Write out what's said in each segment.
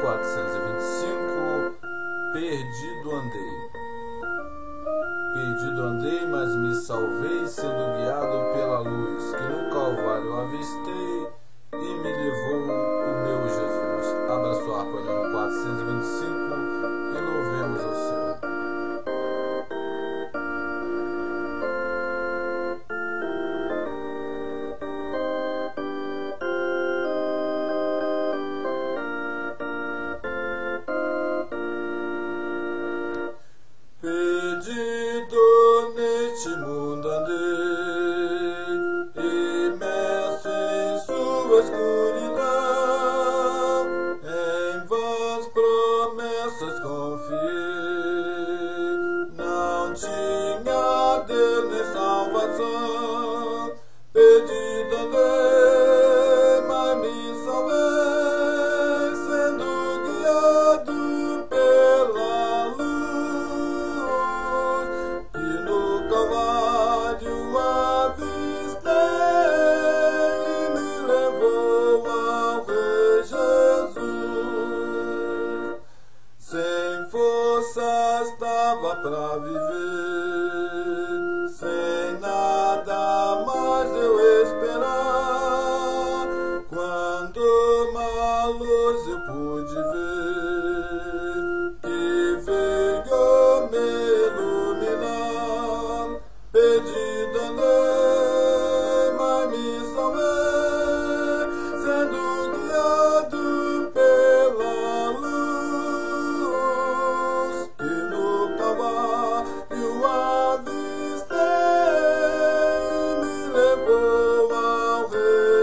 425. Perdido andei. Perdido andei, mas me salvei, sendo guiado pela luz, que no Calvário avistei e me levou o meu Jesus. Abra sua harpa no 425 e louvemos o Senhor. Perdido neste mundo andei, imerso em sua escuridão, em vãs promessas confiei, não tinha Deus nem salvação. Perdido andei, mas me salvei, sendo guiado pela luz, e no Calvário avistei e me levou ao Rei Jesus. Sem forças estava pra viver, sem nada mais eu esperar, quando uma luz eu pude ver, que veio me iluminar. Perdido andei, mas me salvei, sendo guiado pela luz, e no Calvário avistei e me levou ao Rei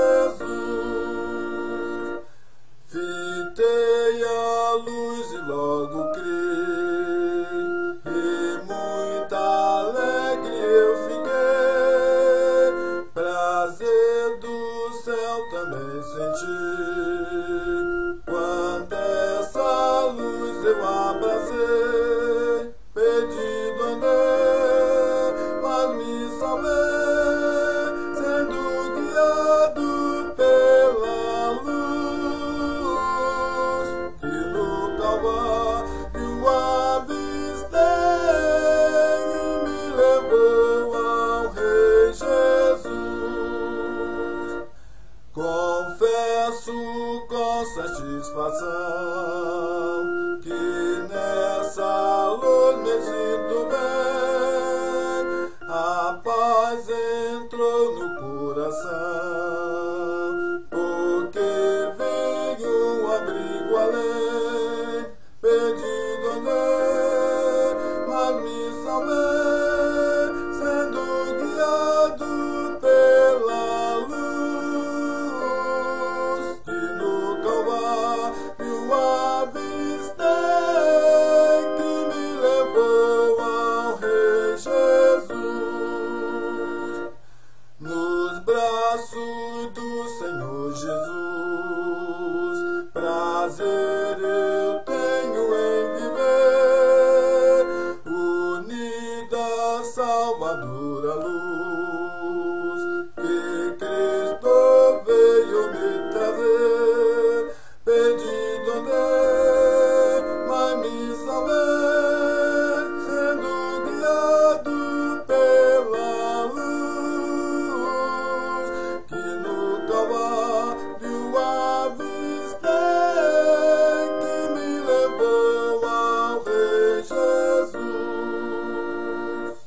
Jesus. Fitei a luz e logo criei, e muito alegre eu fiquei, prazer do céu também senti, quando essa luz eu abracei. Perdido andei, mas me salvei, sendo guiado pela luz, e no Calvário avistei e me levou ao Rei Jesus. Confesso com satisfação que nessa luz me sinto bem, a paz entrou no coração, porque veio um abrigo além. Perdido andei, mas me salvei, sendo guiado pela luz, e no Calvário avistei que me levou ao Rei Jesus. Nos braços do Senhor Jesus, prazer